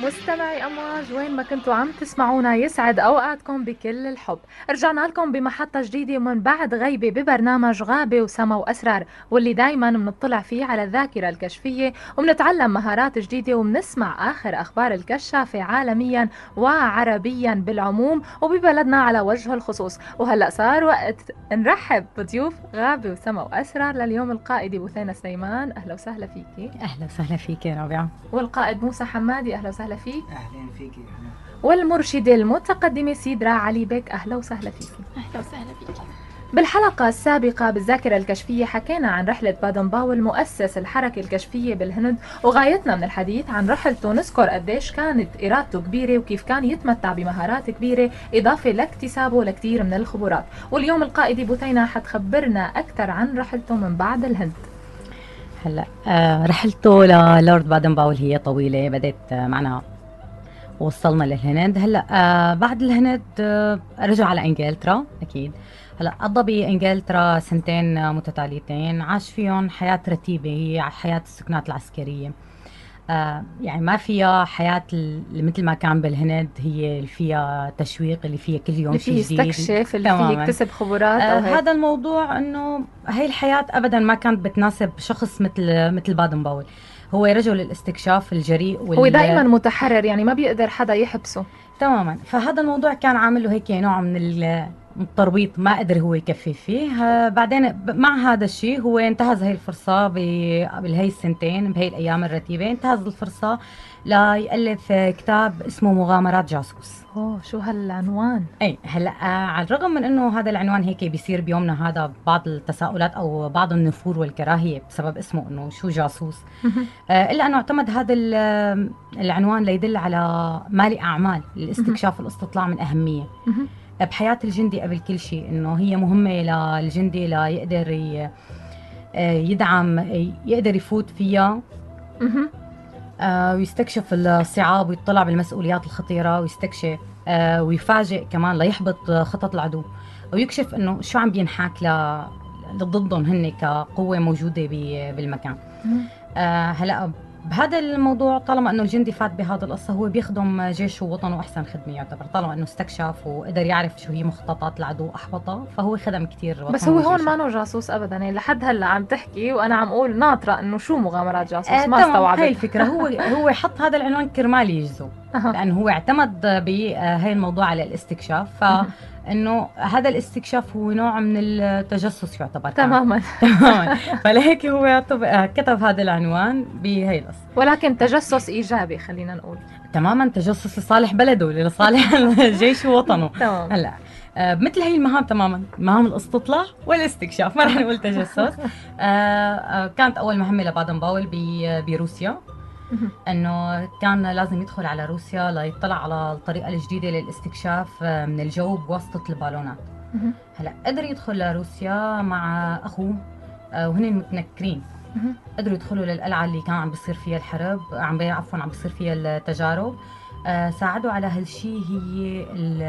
مستمعي أمواج وين ما كنتوا عم تسمعونا يسعد أوقاتكم بكل الحب. رجعنا لكم بمحطة جديدة ومن بعد غيبة ببرنامج غابة وسما وأسرار، واللي دايما بنطلع فيه على الذاكرة الكشفية وبنتعلم مهارات جديدة وبنسمع آخر أخبار الكشافة عالميا وعربيا بالعموم وببلدنا على وجه الخصوص. وهلأ صار وقت نرحب بضيوف غابة وسما وأسرار لليوم. القائد بثينة سليمان، أهلا وسهلا فيكي. أهلا وسهلا فيك يا رابعة. والقائد موسى حمادي، أهلا وسهلا فيك. أهلين فيكي. والمرشدة المتقدمة سيدرا علي بك، أهلا وسهلا فيك. أهلا وسهلا فيك. بالحلقة السابقة بالذاكرة الكشفية حكينا عن رحلة بادن باول مؤسس الحركة الكشفية بالهند، وغايتنا من الحديث عن رحلته نذكر قديش كانت إرادته كبيرة وكيف كان يتمتع بمهارات كبيرة إضافة لاكتسابه لكثير من الخبرات. واليوم القائدة بثينة حتخبرنا أكثر عن رحلته من بعد الهند. هلا رحلته للورد بادن باول هي طويلة، بدأت معنا ووصلنا للهند. هلا بعد الهند رجع على انجلترا اكيد. هلا قضى بانجلترا سنتين متتاليتين، عاش فيهم حياة رتيبة، هي حياة السكنات العسكرية. يعني ما فيها حياة اللي مثل ما كان بالهند، هي اللي فيها تشويق، اللي فيها كل يوم اللي فيه شيء جديد، يستكشف، اللي فيه يكتسب خبرات أو هيك. هذا الموضوع انه هي الحياة ابدا ما كانت بتناسب شخص مثل بادن باول. هو رجل الاستكشاف الجريء هو دائما متحرر، يعني ما بيقدر حدا يحبسه تماما. فهذا الموضوع كان عامل له هيك نوع من التربيط، ما قدر هو يكفي فيه. بعدين مع هذا الشيء هو انتهز هي الفرصة بهي السنتين، بهي الأيام الرتيبة، انتهز الفرصة ليألف كتاب اسمه مغامرات جاسوس. اوه، شو هالعنوان! اي هلا على الرغم من انه هذا العنوان هيك بيصير بيومنا هذا بعض التساؤلات او بعض النفور والكراهيه بسبب اسمه انه شو جاسوس، الا انه اعتمد هذا العنوان ليدل على مالئ اعمال الاستكشاف والاستطلاع من اهميه بحياه الجندي قبل كل شيء، انه هي مهمه للجندي ليقدر يدعم، يقدر يفوت فيها ويستكشف الصعاب ويطلع بالمسؤوليات الخطيرة ويستكشف ويفاجئ كمان ليحبط خطط العدو ويكشف انه شو عم بينحاك ضدهم هن كقوة موجودة بالمكان. هلا بهذا الموضوع طالما انه الجندي فات بهذا القصة، هو بيخدم جيشه ووطنه احسن خدمة يعتبر، طالما انه استكشف وقدر يعرف شو هي مخططات العدو احبطها، فهو خدم كثير وطنه. بس هو هون ما انه جاسوس ابدا، يعني لحد هلا عم تحكي وانا عم اقول ناطرة انه شو مغامرات جاسوس، ما استوعبت. هي الفكرة. هو حط هذا العنوان كرمال يجزو، لانه هو اعتمد بهي الموضوع على الاستكشاف، انه هذا الاستكشاف هو نوع من التجسس يعتبر. تماما. فلهيك هو كتب هذا العنوان بهي القصة، ولكن تجسس ايجابي خلينا نقول. تماما، تجسس لصالح بلده، لصالح الجيش ووطنه. تمام. هلا مثل هي المهام تماما، مهام الاستطلاع والاستكشاف، ما رح نقول تجسس. كانت اول مهمة لبادن باول بروسيا، انه كان لازم يدخل على روسيا ليطلع على الطريقه الجديده للاستكشاف من الجو بواسطه البالونات. هلا قدر يدخل لروسيا مع اخوه وهن متنكرين، قدروا يدخلوا للقلعه اللي كان عم بيصير فيها الحرب، عم بيصير فيها التجارب. ساعدوا على هالشيء هي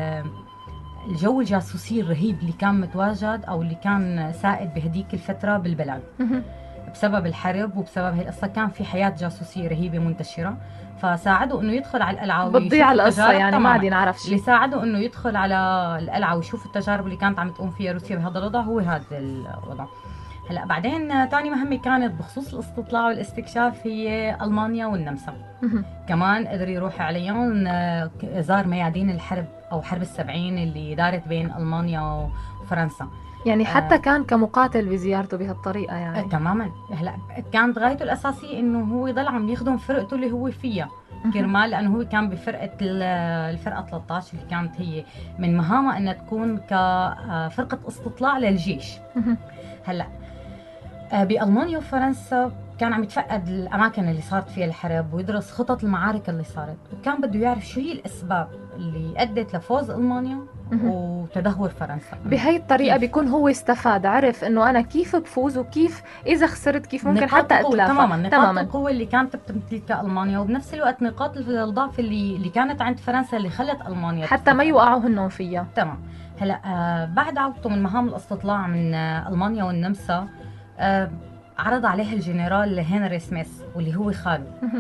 الجو الجاسوسي الرهيب اللي كان متواجد او اللي كان سائد بهديك الفتره بالبلد. بسبب الحرب وبسبب هي القصة كان في حياة جاسوسية رهيبة منتشرة، فساعدوا انه يدخل على القلعة بتضيع القصة، يعني ما عاد نعرف شيء. اللي ساعدوا انه يدخل على القلعة ويشوف التجارب اللي كانت عم تقوم فيها روسيا بهذا الوضع هو هذا الوضع. هلا بعدين ثاني مهمة كانت بخصوص الاستطلاع والاستكشاف هي ألمانيا والنمسا. كمان قدر يروح عليهم، زار ميادين الحرب او حرب السبعين اللي دارت بين ألمانيا وفرنسا. يعني حتى كان كمقاتل بزيارته بهالطريقة يعني. تماما. هلا كانت غايته الأساسية إنه هو يضل عم يخدم فرقته اللي هو فيها كرمال، لأنه هو كان بفرقة الفرقة 13 اللي كانت هي من مهامها إنها تكون كفرقة استطلاع للجيش. هلا بألمانيا وفرنسا كان عم يتفقد الأماكن اللي صارت فيها الحرب ويدرس خطط المعارك اللي صارت، وكان بده يعرف شو هي الأسباب اللي أدت لفوز ألمانيا وتدهور فرنسا. بهي الطريقة بيكون هو استفاد، عرف انه انا كيف بفوز وكيف اذا خسرت كيف ممكن حتى اتلافى. تماما، نقاط القوة اللي كانت بتمتلكها ألمانيا، وبنفس الوقت نقاط الضعف اللي كانت عند فرنسا اللي خلت ألمانيا حتى ما يوقعوا هنن فيها. تمام. هلا بعد عودته من مهام الاستطلاع من ألمانيا والنمسا، عرض عليها الجنرال هنري سميث واللي هو خاله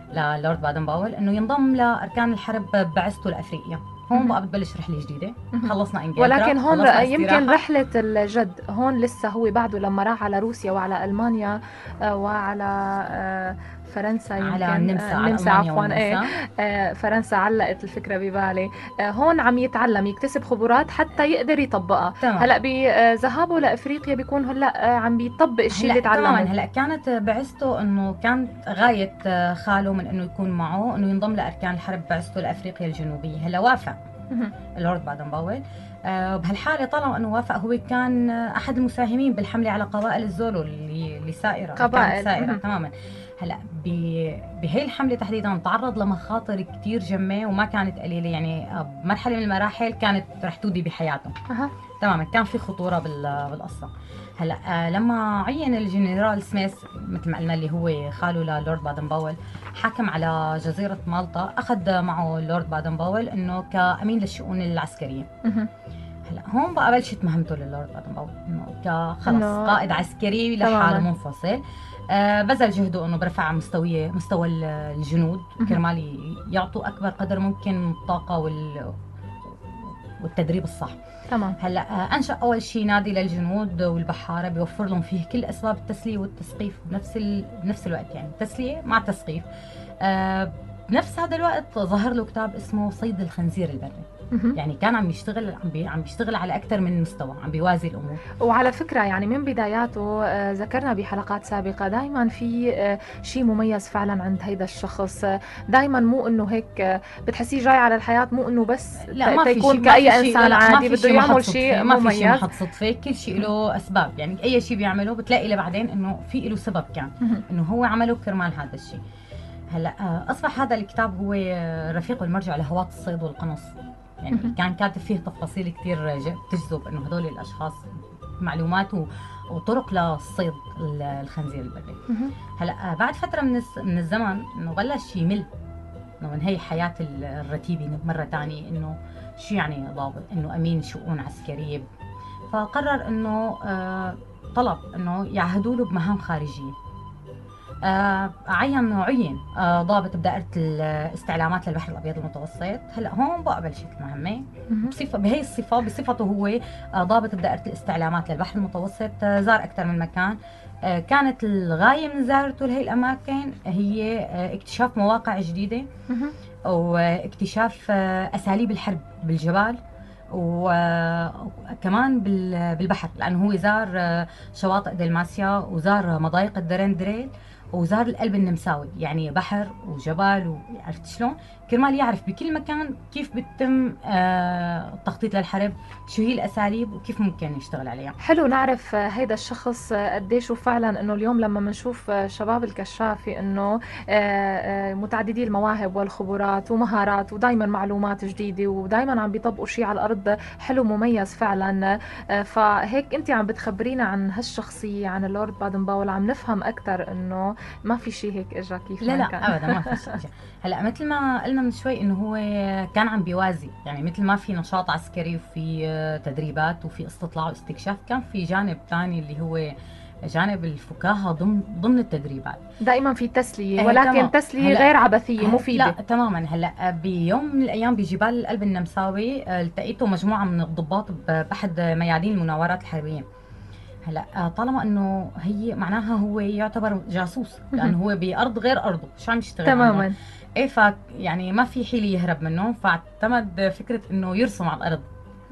للورد بادن باول انه ينضم لاركان الحرب بعثته لافريقيا. هون بقى بتبلش رحله جديده. خلصنا انجلترا، ولكن هون خلصنا يمكن استراحة. رحلة الجد هون لسه هو بعده لما راح على روسيا وعلى ألمانيا وعلى فرنسا، يمكن على النمسا، على النمسا المانيا عفوا، والنمسا. فرنسا علقت الفكرة ببالي. هون عم يتعلم يكتسب خبرات حتى يقدر يطبقها. تمام. هلا بذهابه لافريقيا بيكون هلا عم بيطبق الشيء اللي تماما. تعلمه. هلا كانت بعثته انه كانت غايه خاله من انه يكون معه انه ينضم لاركان الحرب بعثته لافريقيا الجنوبيه. هلا وافق اللورد بادن باول. بهالحاله طالما انه وافق، هو كان احد المساهمين بالحمله على قبائل الزولو اللي سائره، قبائل. كانت سائره تماما. هلا بهي الحمله تحديدا تعرض لمخاطر كثير جمه وما كانت قليله، يعني بمرحله من المراحل كانت رح تودي بحياته. تماما، كان في خطوره بالقصه. هلا لما عين الجنرال سميث مثل ما قلنا اللي هو خاله للورد بادن باول، حكم على جزيره مالطا، اخذ معه اللورد بادن باول انه كامين للشؤون العسكريه. هلا هون بقى بلشت مهمته للورد بادن باول انه خلص قائد عسكري لحاله منفصل. بذل جهده انه برفع مستوى الجنود كرمال يعطوا اكبر قدر ممكن من الطاقه والتدريب الصح. تمام. هلا انشا اول شيء نادي للجنود والبحاره بيوفر لهم فيه كل اسباب التسليه والتثقيف بنفس الوقت، يعني تسليه مع تثقيف. بنفس هذا الوقت ظهر له كتاب اسمه صيد الخنزير البري. يعني كان عم بيشتغل على اكثر من مستوى، عم بيوازي الامور. وعلى فكره يعني من بداياته ذكرنا بحلقات سابقه دائما في شيء مميز فعلا عند هيدا الشخص. دائما مو انه هيك بتحسيه جاي على الحياه، مو انه بس يكون كاي انسان عادي بده يعمل شيء مميز. ما في شيء محط صدفه، كل شيء له اسباب. يعني اي شيء بيعمله بتلاقي له بعدين انه في له سبب، كان انه هو عمله كرمال هذا الشيء. هلا اصبح هذا الكتاب هو رفيقه المرجع لهواة الصيد والقنص. يعني كان كاتب فيه تفاصيل كثير تجذب انه هذول الاشخاص معلومات وطرق للصيد الخنزير البري. هلا بعد فتره من الزمن انه بلش يمل انه من هي حياه الرتيبه مره ثانيه، انه شو يعني ضابط، انه امين شؤون عسكريه. فقرر انه طلب انه يعهدوا له بمهام خارجيه. عين ضابط بدائرة الاستعلامات للبحر الأبيض المتوسط. هلا هون بقى بلشت المهمة بهي الصفة، بصفته هو ضابط بدائرة الاستعلامات للبحر المتوسط. زار أكثر من مكان. كانت الغاية من زيارته لهي الأماكن هي اكتشاف مواقع جديدة واكتشاف أساليب الحرب بالجبال وكمان بالبحر، لأنه هو زار شواطئ دلماسيا وزار مضايق الدرندريل وزار القلب النمساوي، يعني بحر وجبال وعرفت شلون؟ كرمال يعرف بكل مكان كيف بتم التخطيط للحرب، شو هي الاساليب وكيف ممكن يشتغل عليها. حلو نعرف هيدا الشخص قديش فعلا انه اليوم لما بنشوف شباب الكشافي انه متعددي المواهب والخبرات ومهارات ودائما معلومات جديده ودائما عم بيطبقوا شيء على الارض حلو مميز فعلا. فهيك انت عم بتخبرينا عن هالشخصيه، عن اللورد بادن باول، عم نفهم اكثر انه ما في شيء هيك اجى كيف لا كان. ابدا ما في شيء اجى. هلا مثل ما قلنا من شوي انه هو كان عم بيوازي، يعني مثل ما في نشاط عسكري وفي تدريبات وفي استطلاع واستكشاف، كان في جانب ثاني اللي هو جانب الفكاهه ضمن التدريبات. دائما في تسليه، ولكن تسليه غير عبثيه مفيده. لا تماما. هلا بيوم من الايام بجبال القلب النمساوي التقيته مجموعه من الضباط باحد ميادين المناورات الحربيه. هلا طالما انه هي معناها هو يعتبر جاسوس، لانه هو بارض غير ارضه، شو عم يشتغل تماما. ايه يعني ما في حيله يهرب منه، فاعتمد فكره انه يرسم على الارض.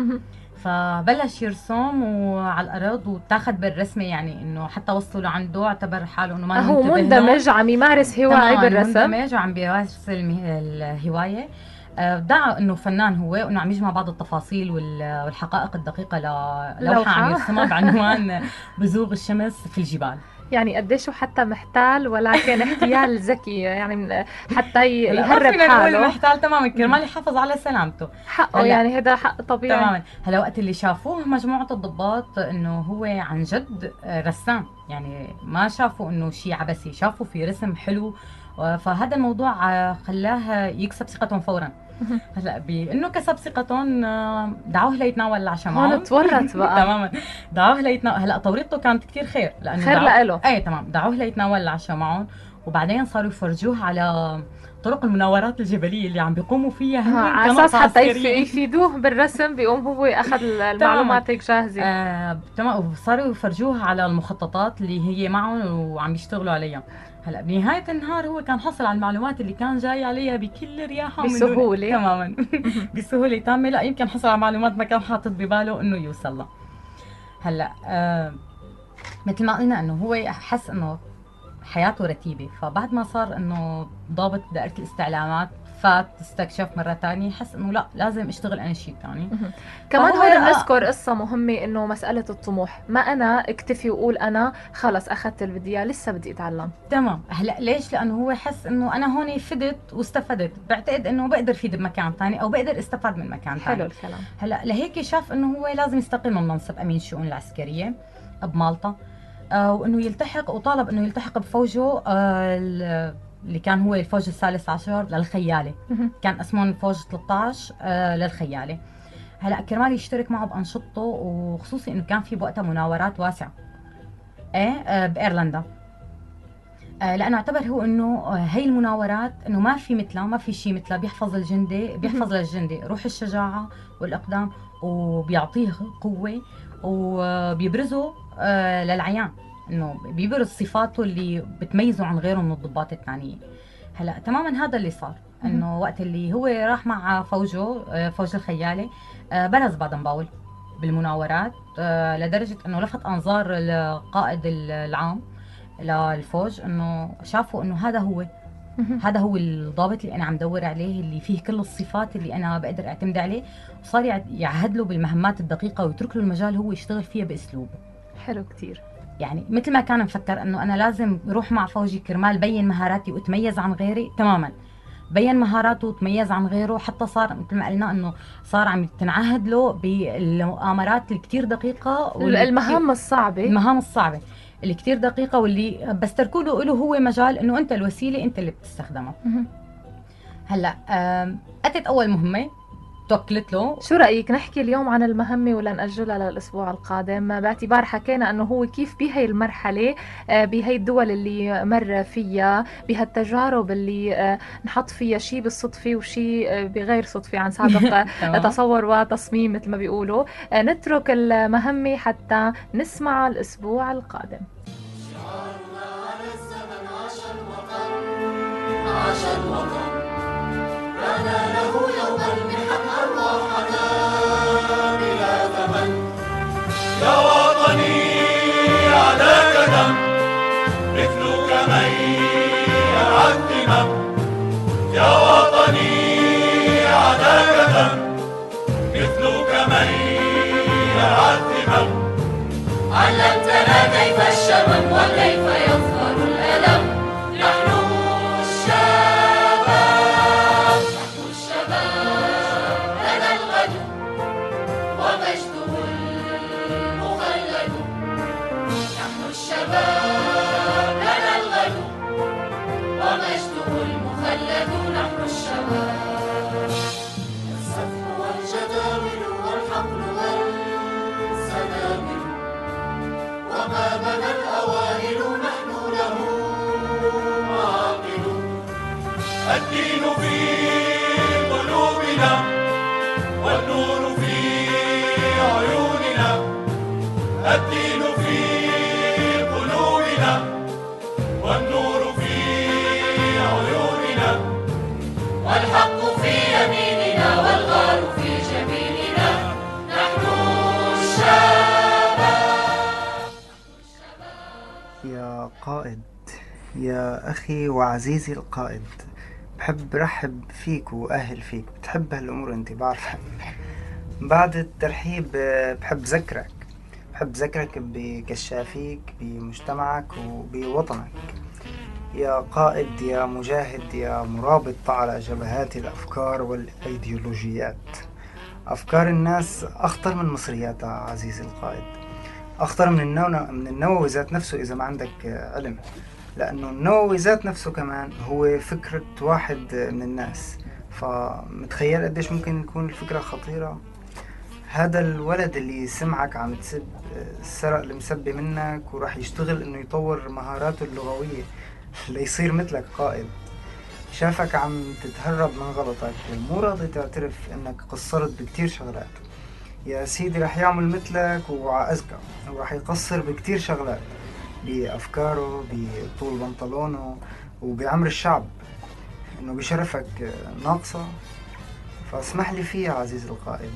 فبلش يرسم وعلى الارض وتاخذ بالرسمه، يعني انه حتى وصلوا لعنده اعتبر حاله انه ما هو مندمج، عم يمارس هوايه بالرسم، مندمج وعم بيمارس الهوايه. دعا انه فنان هو، وانه عم يجمع بعض التفاصيل والحقائق الدقيقه للوحه عم يرسمها بعنوان بزوغ الشمس في الجبال. يعني قديش حتى محتال، ولكن احتيال ذكي، يعني حتى يهرب حاله. محتال تماما كرمال يحافظ على سلامته، حقه يعني هذا حق طبيعي تماما. هلا وقت اللي شافوه مجموعه الضباط انه هو عن جد رسام، يعني ما شافوا انه شيء عبثي، شافوا في رسم حلو، فهذا الموضوع خلاه يكسب ثقتهم فورا. هلا بانه كسب ثقتهم دعوه ليتناول العشاء معهم. هون تورط بقى. تماما، دعوه ليتناول. هلا توريطته كانت كثير خير، لانه خير لإله. ايه تمام، دعوه ليتناول العشاء معهم وبعدين صاروا يفرجوه على طرق المناورات الجبليه اللي عم بيقوموا فيها هن على اساس كنقطه حتى عسكريه. يفيدوه بالرسم، بيقوم هو اخذ تماما. المعلومات هيك جاهزه. تمام. وصاروا يفرجوها على المخططات اللي هي معهم وعم يشتغلوا عليها. هلا بنهايه النهار هو كان حصل على المعلومات اللي كان جاي عليها بكل رياحه بسهوله. تماما. بسهوله تامه. لا يمكن حصل على معلومات ما كان حاطط بباله انه يوصل لها. هلا مثل ما قلنا انه هو حس انه حياته رتيبه، فبعد ما صار انه ضابط دائره الاستعلامات فات استكشف مره ثانيه، حس انه لا لازم اشتغل انا شيء ثاني. كمان هون بنذكر قصة مهمة، انه مسألة الطموح، ما انا اكتفي واقول انا خلص اخذت اللي بدي اياه، لسه بدي اتعلم. تمام. هلا ليش؟ لانه هو حس انه انا هون فدت واستفدت، بعتقد انه بقدر فيد بمكان ثاني او بقدر استفاد من مكان ثاني. حلو الكلام. هلا لهيك شاف انه هو لازم يستقيل من منصب امين الشؤون العسكريه بمالطا، وانه يلتحق، وطالب انه يلتحق بفوجه اللي كان هو الفوج الثالث عشر للخياله. كان اسمهم فوج 13 للخياله. هلا كرمال يشترك معه بانشطته، وخصوصي انه كان في بوقتها مناورات واسعه بايرلندا، لانه اعتبر هو انه هي المناورات انه ما في مثلها، ما في شيء مثلها. بيحفظ الجندي، بيحفظ للجندي روح الشجاعه والاقدام، وبيعطيه قوه، وبيبرزه للعيان، انه بيبرز صفاته اللي بتميزه عن غيره من الضباط الثانيين. هلا تماما هذا اللي صار، انه وقت اللي هو راح مع فوجه فوج الخياله، برز بادن باول بالمناورات، لدرجه انه لفت انظار القائد العام للفوج، انه شافوا انه هذا هو الضابط اللي انا عم دور عليه، اللي فيه كل الصفات اللي انا بقدر اعتمد عليه. وصار يعهد له بالمهمات الدقيقه ويترك له المجال هو يشتغل فيها باسلوبه. حلو كثير. يعني مثل ما كان مفكر انه انا لازم اروح مع فوجي كرمال بين مهاراتي واتميز عن غيري، تماما بين مهاراته وتميز عن غيره، حتى صار مثل ما قلنا انه صار عم تنعهد له بالمؤامرات الكثير دقيقه المهام الصعبه اللي كتير دقيقة، واللي بس تركوا له هو مجال انه انت الوسيلة، انت اللي بتستخدمها. هلا اتت اول مهمة توكلت له. شو رأيك نحكي اليوم عن المهمة ولا نأجلها للأسبوع القادم، باعتبار حكينا أنه هو كيف بهي المرحلة، بهي الدول اللي مر فيها، بهالتجارب اللي نحط فيها شيء بالصدفة وشيء بغير صدفة عن سابق تصور وتصميم مثل ما بيقولوا. نترك المهمة حتى نسمع الأسبوع القادم. كان له يوما محن أرواحنا بلا ثمن. يا وطني عليك دم مثلك من يرعى الذمم. يا وطني عليك دم مثلك من يرعى الذمم. علمتنا كيف الشمم وكيف يظهر الألم. نحن الدين في قلوبنا والنور في عيوننا. الدين في قلوبنا والنور في عيوننا. والحق في يميننا والغار في جبيننا. نحن الشباب. يا قائد، يا أخي وعزيزي القائد، بحب رحب فيك وأهل فيك. بتحب هالأمور أنت بعرفها. بعد الترحيب بحب ذكرك بكشافيك بمجتمعك وبوطنك. يا قائد، يا مجاهد، يا مرابط على جبهات الأفكار والأيديولوجيات. أفكار الناس أخطر من مصرياتها عزيزي القائد، أخطر من النووي ذات نفسه إذا ما عندك علم، لأنه النووي ذات نفسه كمان هو فكرة واحد من الناس. فمتخيل قديش ممكن تكون الفكرة خطيرة. هذا الولد اللي سمعك عم تسب، سرق المسبة منك وراح يشتغل انه يطور مهاراته اللغوية. ليصير مثلك قائد. شافك عم تتهرب من غلطك ومو راضي تعترف انك قصرت بكتير شغلات، يا سيدي رح يعمل مثلك وعأذكى، ورح يقصر بكتير شغلات بأفكاره، بطول بنطلونه، وبعمر الشعب، انه بشرفك ناقصة. فاسمح لي فيها عزيز القائد.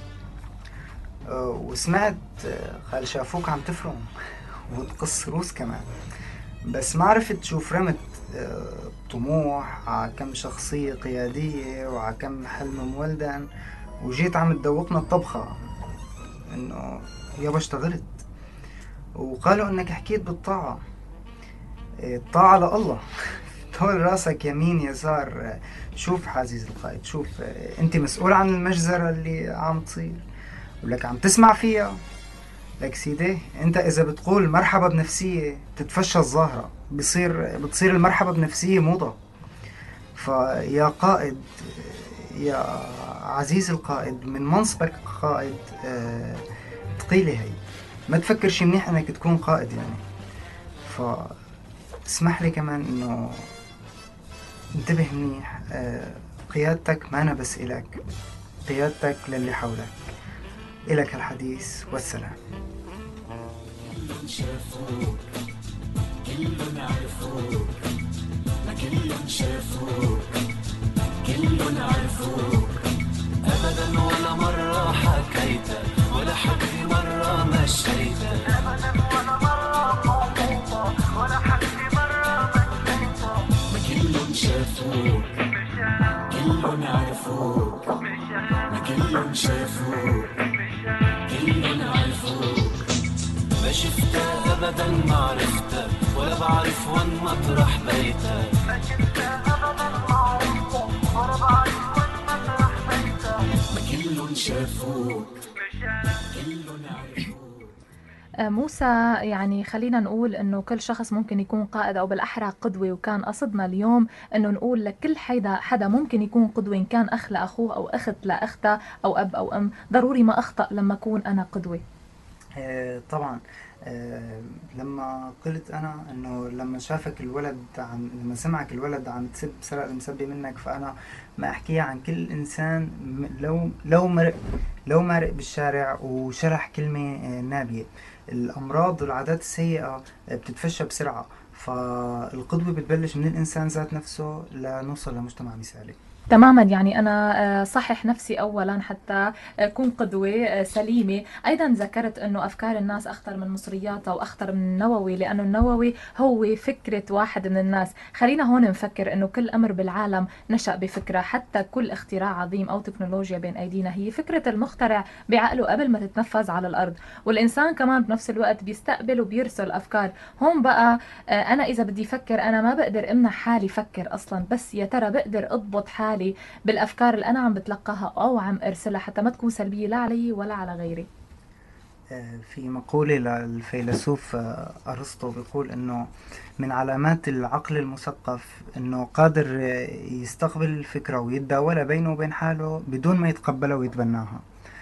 وسمعت قال شافوك عم تفرم وتقص روس كمان، بس ما عرفت شو فرمت طموح ع كم شخصية قيادية وع كم حلم مولدن، وجيت عم تدوقنا الطبخة انه يابا اشتغلت. وقالوا انك حكيت بالطاعة، الطاعة لله. طول راسك يمين يسار. شوف عزيز القائد، شوف انت مسؤول عن المجزرة اللي عم تصير ولك عم تسمع فيها. لك سيدي انت اذا بتقول مرحبا بنفسية بتتفشى الظاهرة، بتصير المرحبا بنفسية موضة. فيا قائد، يا عزيز القائد، من منصبك قائد تقيلة هي، ما تفكر شي منيح انك تكون قائد يعني. فاسمح لي كمان انه انتبه منيح. قيادتك ما أنا بس إلك، قيادتك للي حولك. إلك الحديث والسلام. كلهم شافوك، كلهم عرفوك، ما كلهم شافوك، كلهم عرفوك. أبدا ولا مرة حكيت، ولا حكي مرة مشيت. أبدا ولا مرة حكيت، ولا حكي مرة مشيت. ما كلهم شافوك، كلهم عرفوك، ما كلهم شافوك، كلهم عرفوك. ما شفتها أبدا ما عرفتها، ولا بعرف وين مطرح بيتها. ما شفتها أبدا ما عرفتها، ولا بعرف وين مطرح بيتها. ما كلهم شافوك، كلهم عرفوك. موسى، يعني خلينا نقول انه كل شخص ممكن يكون قائد او بالاحرى قدوة، وكان قصدنا اليوم انه نقول لكل حدا ممكن يكون قدوة، ان كان اخ لاخوه او اخت لاختها او اب او ام، ضروري ما اخطأ لما اكون انا قدوة. طبعا. لما قلت انا انه لما شافك الولد لما سمعك الولد عم تسب سرق المسبي منك، فانا ما احكيها عن كل انسان لو مرق بالشارع وشرح كلمة نابية. الامراض والعادات السيئة بتتفشى بسرعة، فالقدوة بتبلش من الانسان ذات نفسه لنوصل لمجتمع مثالي. تماما، يعني أنا صحح نفسي أولا حتى أكون قدوة سليمة. أيضا ذكرت أنه أفكار الناس أخطر من مصرياتها وأخطر من النووي، لأنه النووي هو فكرة واحد من الناس. خلينا هون نفكر أنه كل أمر بالعالم نشأ بفكرة، حتى كل اختراع عظيم أو تكنولوجيا بين أيدينا هي فكرة المخترع بعقله قبل ما تتنفذ على الأرض. والإنسان كمان بنفس الوقت بيستقبل وبيرسل أفكار. هون بقى أنا إذا بدي أفكر أنا ما بقدر أمنع حالي فكر أصلا، بس يا ترى بقدر أضبط حالي بالأفكار اللي أنا عم بتلقاها أو عم أرسلها حتى ما تكون سلبية لا علي ولا على غيري. في مقولة للفيلسوف أرسطو بيقول إنه من علامات العقل المثقف إنه قادر يستقبل الفكرة ويتداولها بينه وبين حاله بدون ما يتقبلها ويتبناها.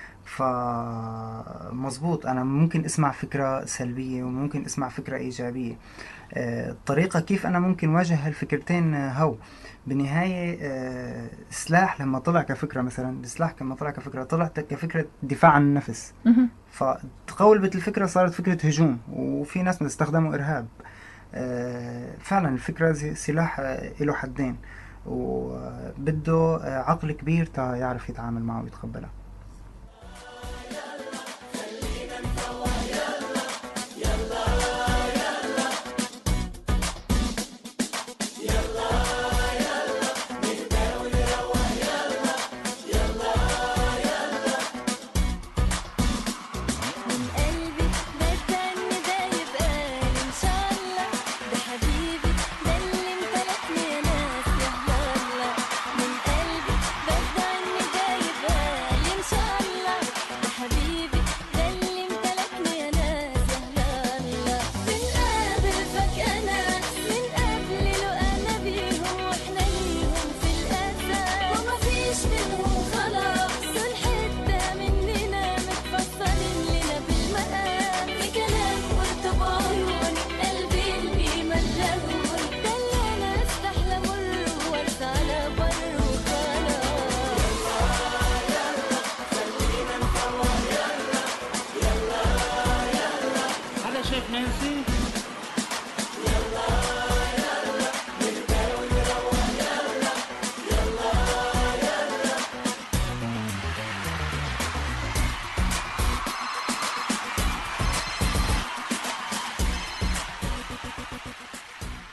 فمظبوط، أنا ممكن أسمع فكرة سلبية وممكن أسمع فكرة إيجابية. الطريقة كيف أنا ممكن واجه هالفكرتين هو بالنهاية سلاح. لما طلع كفكرة مثلا، السلاح لما طلع كفكرة طلع كفكرة دفاع عن النفس، فتقولبت الفكرة صارت فكرة هجوم، وفي ناس بتستخدمه إرهاب. فعلا الفكرة سلاح له حدين، وبده عقل كبير تا يعرف يتعامل معه ويتقبلها. من قلبي بدأ إني دايب قال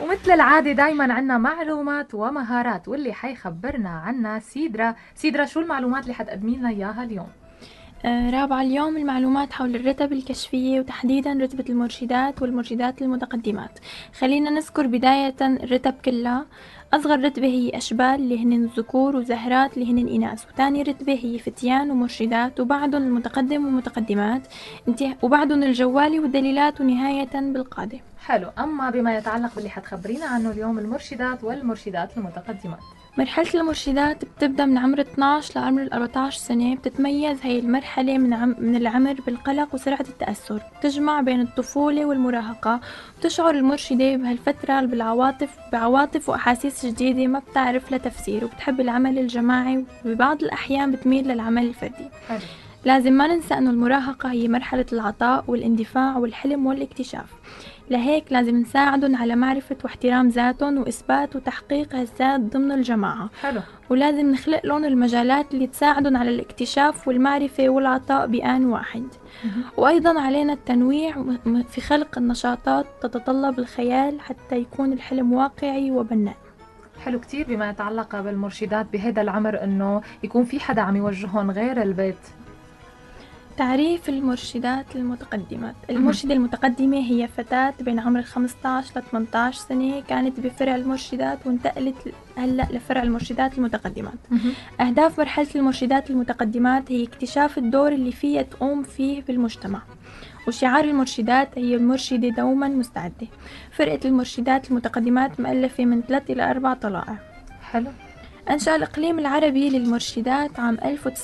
ومثل العادة دايما عنا معلومات ومهارات، واللي حيخبرنا عنها سيدرا. سيدرا، شو المعلومات اللي حتقدمي لنا إياها اليوم؟ رابعة، اليوم المعلومات حول الرتب الكشفية وتحديدا رتبة المرشدات والمرشدات المتقدمات. خلينا نذكر بداية الرتب كلها. أصغر رتبة هي أشبال اللي هن الذكور، وزهرات اللي هن إناث، وتاني رتبة هي فتيان ومرشدات، وبعدهم المتقدم ومتقدمات، وبعدهم الجوالي والدليلات، ونهاية بالقادة. حلو. أما بما يتعلق باللي حتخبرينا عنه اليوم، المرشدات والمرشدات المتقدمات. مرحلة المرشدات بتبدأ من عمر 12 لعمر 14 سنة. بتتميز هاي المرحلة من العمر بالقلق وسرعة التأثر، بتجمع بين الطفولة والمراهقة. بتشعر المرشدة بهالفترة بعواطف وأحاسيس جديدة ما بتعرف لها تفسير، وبتحب العمل الجماعي، وببعض الأحيان بتميل للعمل الفردي. حلو. لازم ما ننسى أنه المراهقة هي مرحلة العطاء والاندفاع والحلم والاكتشاف، لهيك لازم نساعدهم على معرفة واحترام ذاتهم وإثبات وتحقيق هالذات ضمن الجماعة. حلو. ولازم نخلق لهم المجالات اللي تساعدهم على الاكتشاف والمعرفة والعطاء بآن واحد. وأيضا علينا التنويع في خلق النشاطات تتطلب الخيال حتى يكون الحلم واقعي وبناء. حلو كتير بما يتعلق بالمرشدات بهذا العمر انه يكون في حدا عم يوجههم غير البيت. تعريف المرشدات المتقدمات. المرشدة المتقدمة هي فتاة بين عمر 15 ل 18 سنة، كانت بفرع المرشدات وانتقلت هلأ لفرع المرشدات المتقدمات. أهداف مرحلة المرشدات المتقدمات هي اكتشاف الدور اللي فيها تقوم فيه بالمجتمع. وشعار المرشدات هي المرشدة دوما مستعدة. فرقة المرشدات المتقدمات مؤلفة من 3 إلى 4 طلائع. حلو. أنشأ الإقليم العربي للمرشدات عام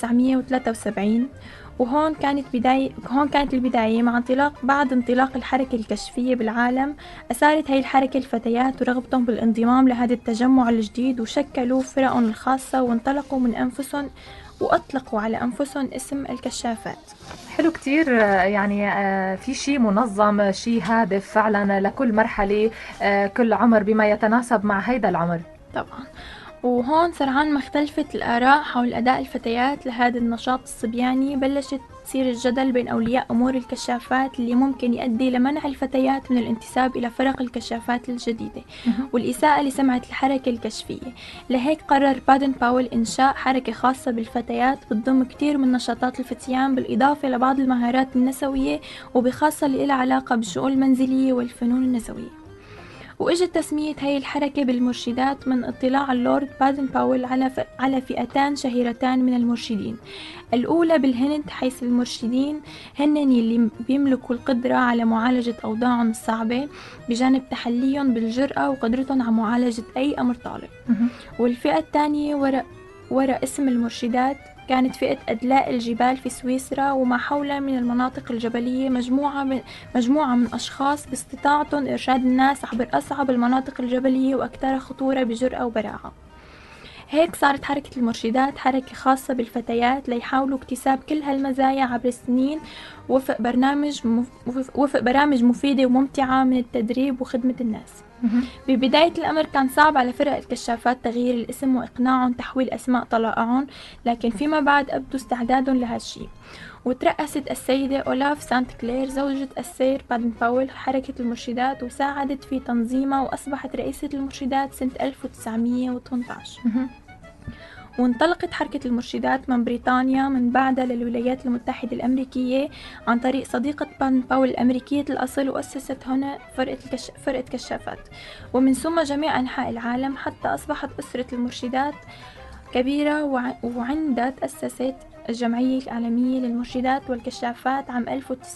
1973، وهون كانت البداية مع بعد انطلاق الحركة الكشفية بالعالم. أثارت هاي الحركة الفتيات ورغبتهم بالانضمام لهذا التجمع الجديد، وشكلوا فرقهم الخاصة وانطلقوا من أنفسهم وأطلقوا على أنفسهم اسم الكشافات. حلو كتير. يعني في شيء منظم، شيء هادف فعلا لكل مرحلة، كل عمر بما يتناسب مع هيدا العمر طبعا. وهون سرعان ما اختلفت الآراء حول أداء الفتيات لهذا النشاط الصبياني. بلشت تصير الجدل بين أولياء أمور الكشافات اللي ممكن يؤدي لمنع الفتيات من الانتساب إلى فرق الكشافات الجديدة والإساءة لسمعة الحركة الكشفية. لهيك قرر بادن باول إنشاء حركة خاصة بالفتيات بتضم كتير من نشاطات الفتيان بالإضافة لبعض المهارات النسوية، وبخاصة اللي لها علاقة بالشؤون المنزلية والفنون النسوية. وإجت تسمية هاي الحركة بالمرشدات من اطلاع اللورد بادن باول على فئتان شهيرتان من المرشدين. الأولى بالهند، حيث المرشدين هن اللي بيملكوا القدرة على معالجة أوضاعهم الصعبة بجانب تحليهم بالجرأة وقدرتهم على معالجة أي أمر طارئ. والفئة الثانية وراء اسم المرشدات كانت فئة أدلاء الجبال في سويسرا وما حولها من المناطق الجبلية، مجموعة من أشخاص باستطاعتهم إرشاد الناس عبر أصعب المناطق الجبلية وأكثرها خطورة بجرأة وبراعة. هيك صارت حركة المرشدات حركة خاصة بالفتيات ليحاولوا اكتساب كل هالمزايا عبر السنين وفق برامج مفيدة وممتعة من التدريب وخدمة الناس. ببداية الأمر كان صعب على فرق الكشافات تغيير الاسم وإقناعهم تحويل أسماء طلائعهم، لكن فيما بعد أبدوا استعدادهم لهالشي. وترأست السيدة أولاف سانت كلير زوجة السير بادن باول حركة المرشدات وساعدت في تنظيمها، وأصبحت رئيسة المرشدات سنة 1918. وانطلقت حركة المرشدات من بريطانيا من بعدها للولايات المتحدة الأمريكية عن طريق صديقة بادن باول الأمريكية الأصل، وأسست هنا فرقة كشافات، ومن ثم جميع أنحاء العالم حتى أصبحت أسرة المرشدات كبيرة. وعندها تأسست الجمعية العالمية للمرشدات والكشافات عام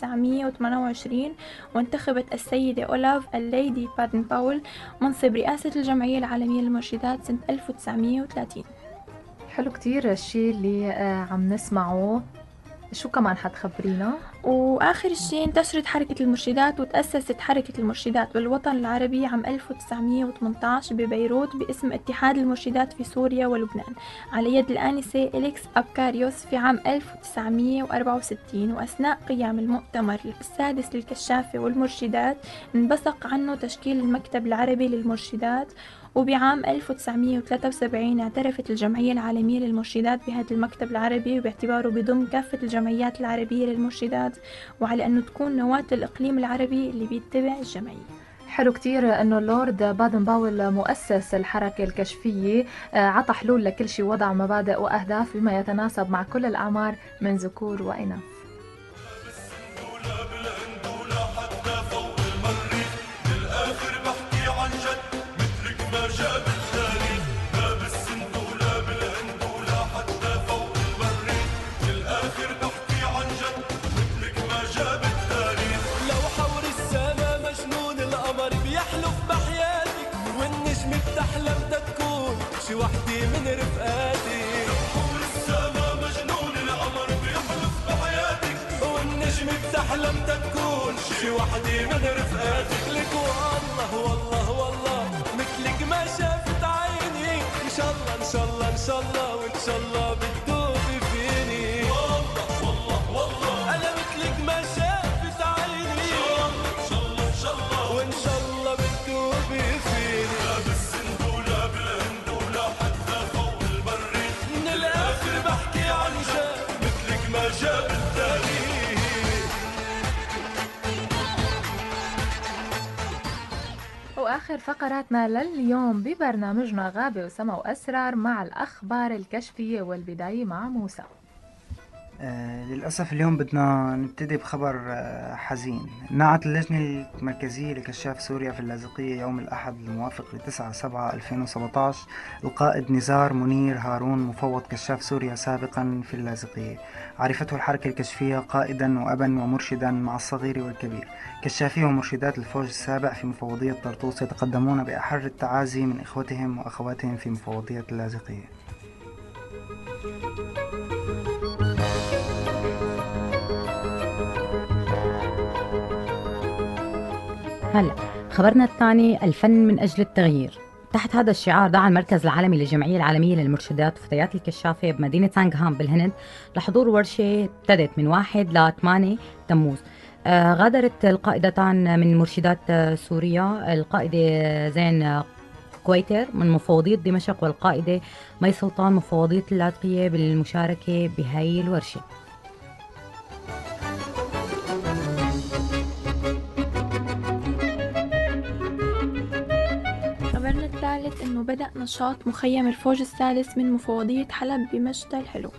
1928، وانتخبت السيدة أولاف الليدي بادن باول منصب رئاسة الجمعية العالمية للمرشدات سنة 1930. حلو كتير الشيء اللي عم نسمعه. شو كمان حتخبرينا؟ وآخر شيء انتشرت حركة المرشدات وتأسست حركة المرشدات بالوطن العربي عام 1918 ببيروت باسم اتحاد المرشدات في سوريا ولبنان على يد الآنسة إليكس أبكاريوس في عام 1964. وأثناء قيام المؤتمر السادس للكشافة والمرشدات انبثق عنه تشكيل المكتب العربي للمرشدات. وبعام 1973 اعترفت الجمعية العالمية للمرشدات بهذا المكتب العربي باعتباره بضم كافة الجمعيات العربية للمرشدات، وعلى أنه تكون نواة للإقليم العربي اللي بيتبع الجمعية. حلو كتير انه اللورد بادن باول مؤسس الحركة الكشفية عطى حلول لكل شيء، وضع مبادئ واهداف بما يتناسب مع كل الاعمار من ذكور واناث. شي وحدي من رفقاتي، حور السما مجنون القمر بيحلف بحياتك، والنجم بتحلم تكون شي وحدي من رفقاتك. لك والله والله والله مثلك ما شافت عيني، ان شاء الله ان شاء الله ان شاء الله وان شاء الله بتدوبي فيني. والله والله والله انا مثلك ما شافت عيني، ان شاء الله ان شاء الله وان شاء الله بتدوبي فيني. لا بالسند ولا بالهند ولا حتى فوق البريد، من الاخر بحكي عن جد مثلك ما جاب التاريخ. وآخر فقراتنا لليوم ببرنامجنا غابة وسما وأسرار مع الأخبار الكشفية، والبداية مع موسى. للأسف اليوم بدنا نبتدي بخبر حزين. نعت اللجنة المركزية لكشاف سوريا في اللاذقية يوم الأحد الموافق ل9/7/2017 القائد نزار منير هارون مفوض كشاف سوريا سابقا في اللاذقية. عرفته الحركة الكشفية قائدا وأبا ومرشدا مع الصغير والكبير. كشافي ومرشدات الفوج السابع في مفوضية طرطوس يتقدمون بأحر التعازي من إخوتهم وأخواتهم في مفوضية اللاذقية. هلا خبرنا الثاني، الفن من أجل التغيير. تحت هذا الشعار دعا المركز العالمي للجمعية العالمية للمرشدات وفتيات الكشافة بمدينة سانغهام بالهند لحضور ورشة ابتدت من 1 ل 8 تموز. غادرت القائدتان من مرشدات سوريا، القائدة زين كويتر من مفوضية دمشق والقائدة مي سلطان مفوضية اللاذقية بالمشاركة بهاي الورشة. خبرنا الثالث إنه بدأ نشاط مخيم الفوج السادس من مفوضية حلب بمشتى الحلو.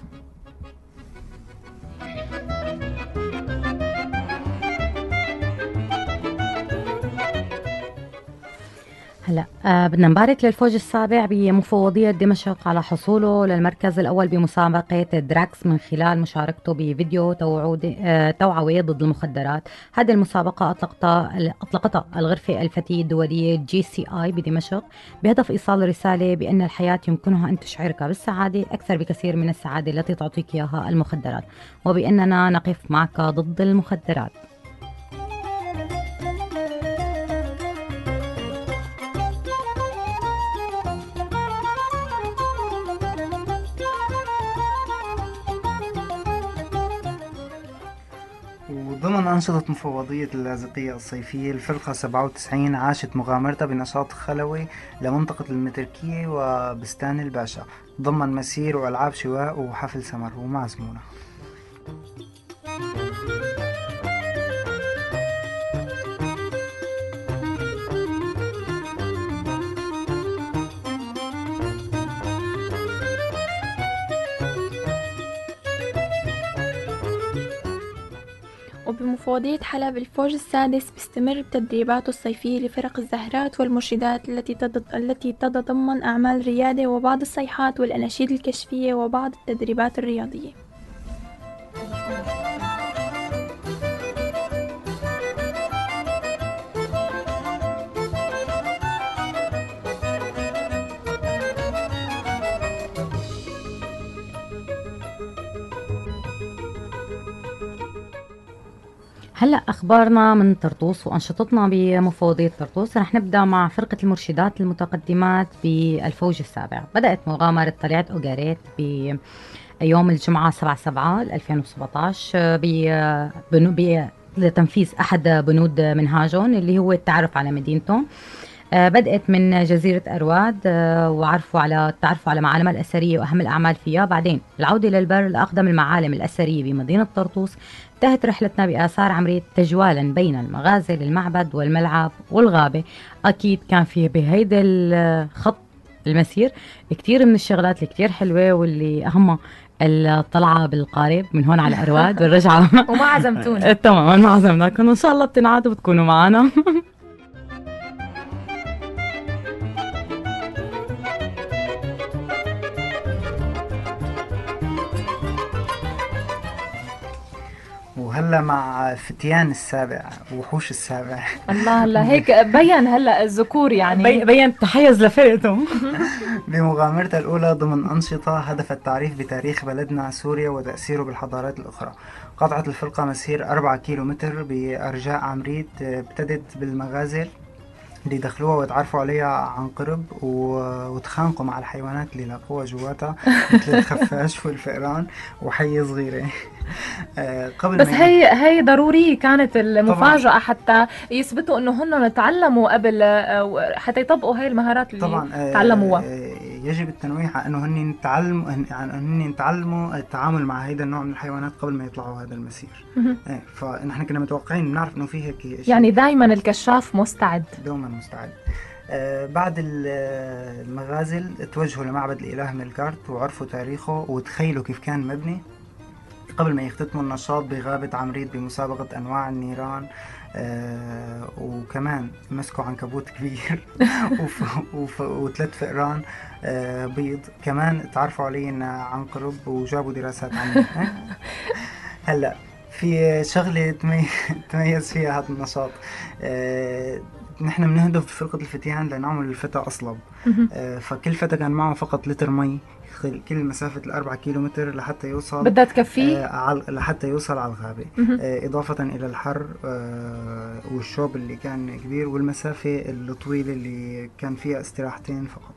هلا بدنا نبارك للفوج السابع بمفوضية دمشق على حصوله للمركز الأول بمسابقة دراكس من خلال مشاركته بفيديو توعوي ضد المخدرات. هذه المسابقة أطلقتها الغرفة الفتية الدولية GCI بدمشق بهدف إيصال رسالة بأن الحياة يمكنها أن تشعرك بالسعادة أكثر بكثير من السعادة التي تعطيك إياها المخدرات، وبأننا نقف معك ضد المخدرات. ضمن أنشطة مفوضية اللاذقية الصيفية، الفرقة 97 عاشت مغامرتها بنشاط خلوي لمنطقة المتركية وبستان الباشا، ضمن مسير وألعاب شواء وحفل سمر ومعزمونة. وبمفوضية حلب الفوج السادس بيستمر بتدريباته الصيفية لفرق الزهرات والمرشدات التي تتضمن أعمال ريادة وبعض الصيحات والأناشيد الكشفية وبعض التدريبات الرياضية. هلا اخبارنا من طرطوس وانشطتنا بمفوضيه طرطوس. رح نبدا مع فرقه المرشدات المتقدمات بالفوج السابع. بدات مغامره طليعه اوغاريت بيوم الجمعه 7/7/2017 لتنفيذ احد بنود منهاجهم اللي هو التعرف على مدينتهم. بدأت من جزيرة أرواد، تعرفوا على معالمها الأثرية وأهم الأعمال فيها. بعدين العودة للبر لأقدم المعالم الأثرية بمدينة طرطوس. انتهت رحلتنا بآثار عمريت تجوالا بين المغازل، المعبد والملعب والغابة. أكيد كان في بهيدا الخط المسير كتير من الشغلات اللي كتير حلوة، واللي أهمها الطلعة بالقارب من هون على أرواد والرجعة. وما عزمتونا. تماما ما عزمناكم، وإن شاء الله بتنعادوا وبتكونوا معنا. وهلا مع فتيان السابع، وحوش السابع. الله هلا هيك بين هلا الذكور يعني. بين تحيز لفرقته. بمغامرتها الأولى ضمن أنشطة هدف التعريف بتاريخ بلدنا سوريا وتأثيره بالحضارات الأخرى. قطعت الفرقة مسير 4 كيلومتر بأرجاء عمريت، ابتدت بالمغازل اللي دخلوها وتعرفوا عليها عن قرب، وتخانقوا مع الحيوانات اللي لاقوها جواتها مثل الخفاش والفئران وحية صغيرة. قبل بس ما هي ضرورية كانت المفاجأة حتى يثبتوا انه هن تعلموا قبل حتى يطبقوا هاي المهارات اللي طبعا تعلموها. يجب التنويه على انه هن يتعلموا التعامل مع هذا النوع من الحيوانات قبل ما يطلعوا هذا المسير. فنحن كنا متوقعين، بنعرف انه في هيك شيء. يعني دائما الكشاف مستعد، دوما مستعد. بعد المغازل توجهوا لمعبد الإله ملكارت وعرفوا تاريخه، وتخيلوا كيف كان مبني قبل ما يختتموا النشاط بغابة عمريت بمسابقة أنواع النيران. وكمان مسكوا عنكبوت كبير وثلاث فئران بيض كمان تعرفوا علينا عن قرب وجابوا دراسات عنه. هلا في شغلة تميز فيها هذا النشاط. نحن بنهدف بفرقة الفتيان لنعمل الفتى أصلب. فكل فتى كان معه فقط لتر مي كل مسافة 4 كيلومتر لحتى يوصل، بدها تكفيه لحتى يوصل على الغابة. إضافة إلى الحر والشوب اللي كان كبير والمسافة الطويلة اللي كان فيها استراحتين فقط.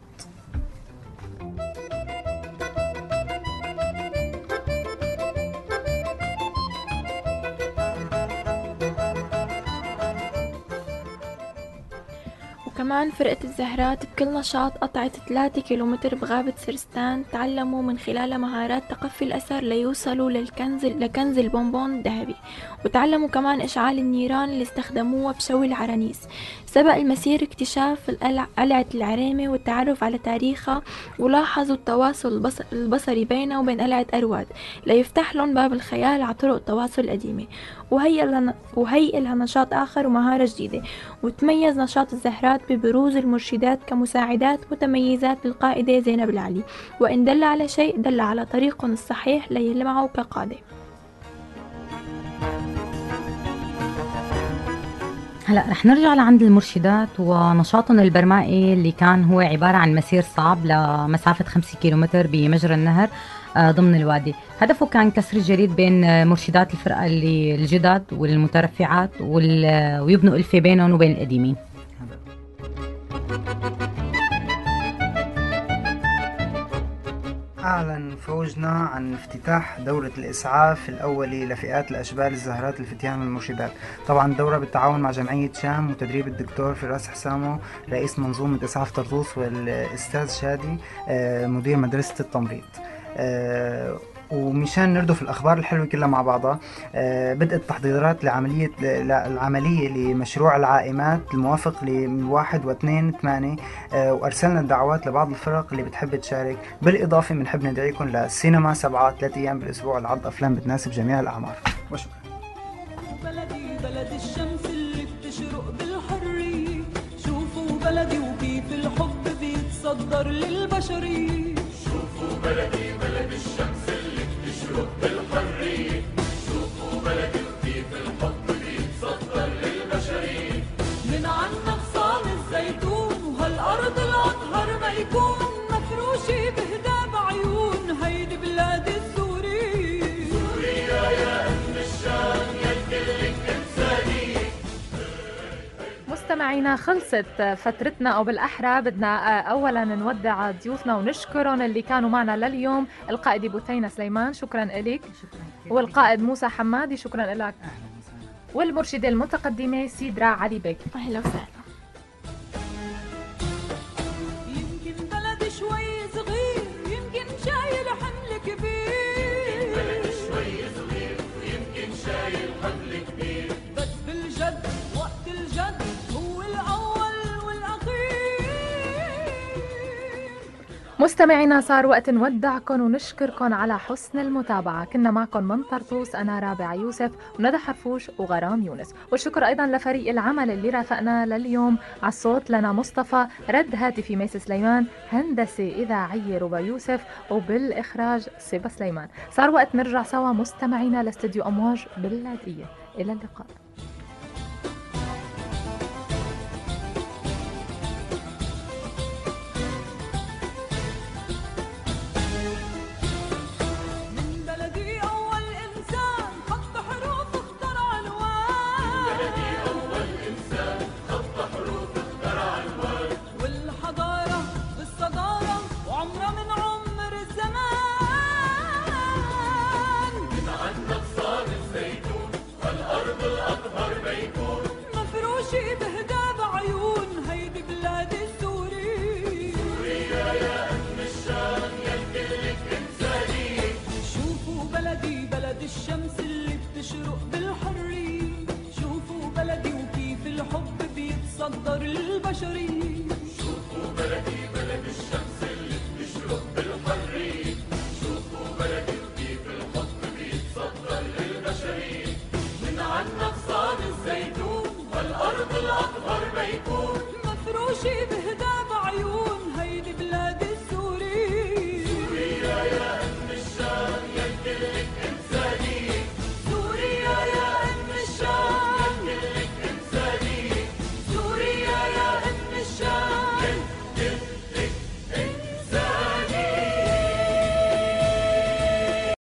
كمان فرقة الزهرات بكل نشاط قطعت 3 كيلومتر بغابة سرستان، تعلموا من خلالها مهارات تقفي الأثر ليوصلوا لكنز البونبون الذهبي، وتعلموا كمان إشعال النيران اللي استخدموها بشوي العرانيس. سبق المسير اكتشاف قلعة العريمة والتعرف على تاريخها، ولاحظوا التواصل البصري بينها وبين قلعة أرواد ليفتح لهم باب الخيال على طرق التواصل القديمة، وهيئ لها نشاط آخر ومهارة جديدة. وتميز نشاط الزهرات ببروز المرشدات كمساعدات متميزات للقائدة زينب العلي، وإن دل على شيء دل على طريقهم الصحيح ليلمعوا كقادة. هلا رح نرجع لعند المرشدات ونشاطهم البرمائي اللي كان هو عبارة عن مسير صعب لمسافة 5 كيلومتر بمجرى النهر ضمن الوادي. هدفه كان كسر الجليد بين مرشدات الفرقة اللي الجدد والمترفعات ويبنوا ألفة بينهم وبين القديمين. أعلن فوجنا عن افتتاح دورة الإسعاف الأولي لفئات الأشبال الزهرات الفتيان والمرشدات. طبعا الدورة بالتعاون مع جمعية شام وتدريب الدكتور فراس حسامو رئيس منظومة إسعاف طرطوس، والأستاذ شادي مدير مدرسة التمريض. ومشان نردف الأخبار الحلوة كلها مع بعضها، بدأت التحضيرات العملية لمشروع العائمات الموافق ل1 و2/8، وأرسلنا الدعوات لبعض الفرق اللي بتحب تشارك. بالإضافة بنحب ندعيكم للسينما 7 3 أيام بالأسبوع لعرض أفلام بتناسب جميع الأعمار. وشكرا. بلدي بلد الشمس اللي بتشرق بالحرية، شوفوا بلدي وكيف الحب بيتصدر للبشرية. شوفوا بلدي بلد الشمس اللي بتشرق بالحرية، شوفوا بلدي وكيف الحب بيتصدر للبشرية. من عنا غصان الزيتون وهالأرض الأطهر ما يكون مفروشة بهدى بعيون هيدي بلاد السورية. سوريا يا أم الشام يا كلك إنسانية. مستمعينا خلصت فترتنا، او بالاحرى بدنا اولا نودع ضيوفنا ونشكرهم اللي كانوا معنا لليوم. القائد بثينة سليمان شكرا لك، والقائد موسى حمادي شكرا لك، والمرشده المتقدمه سيدرا علي بك. أهلا وسهلا. مستمعينا صار وقت نودعكم ونشكركم على حسن المتابعة. كنا معكم من طرطوس أنا رابعة يوسف وندى حرفوش وغرام يونس، والشكر أيضا لفريق العمل اللي رافقنا لليوم. على الصوت لنا مصطفى، رد هاتفي ميس سليمان، هندسة إذاعية ربا يوسف، وبالإخراج سيبا سليمان. صار وقت نرجع سوا مستمعينا لاستديو أمواج باللاذقية. إلى اللقاء. الشمس اللي بتشرق بالحرية، شوفوا بلدي وكيف الحب بيتصدر للبشرية. شوفوا بلدي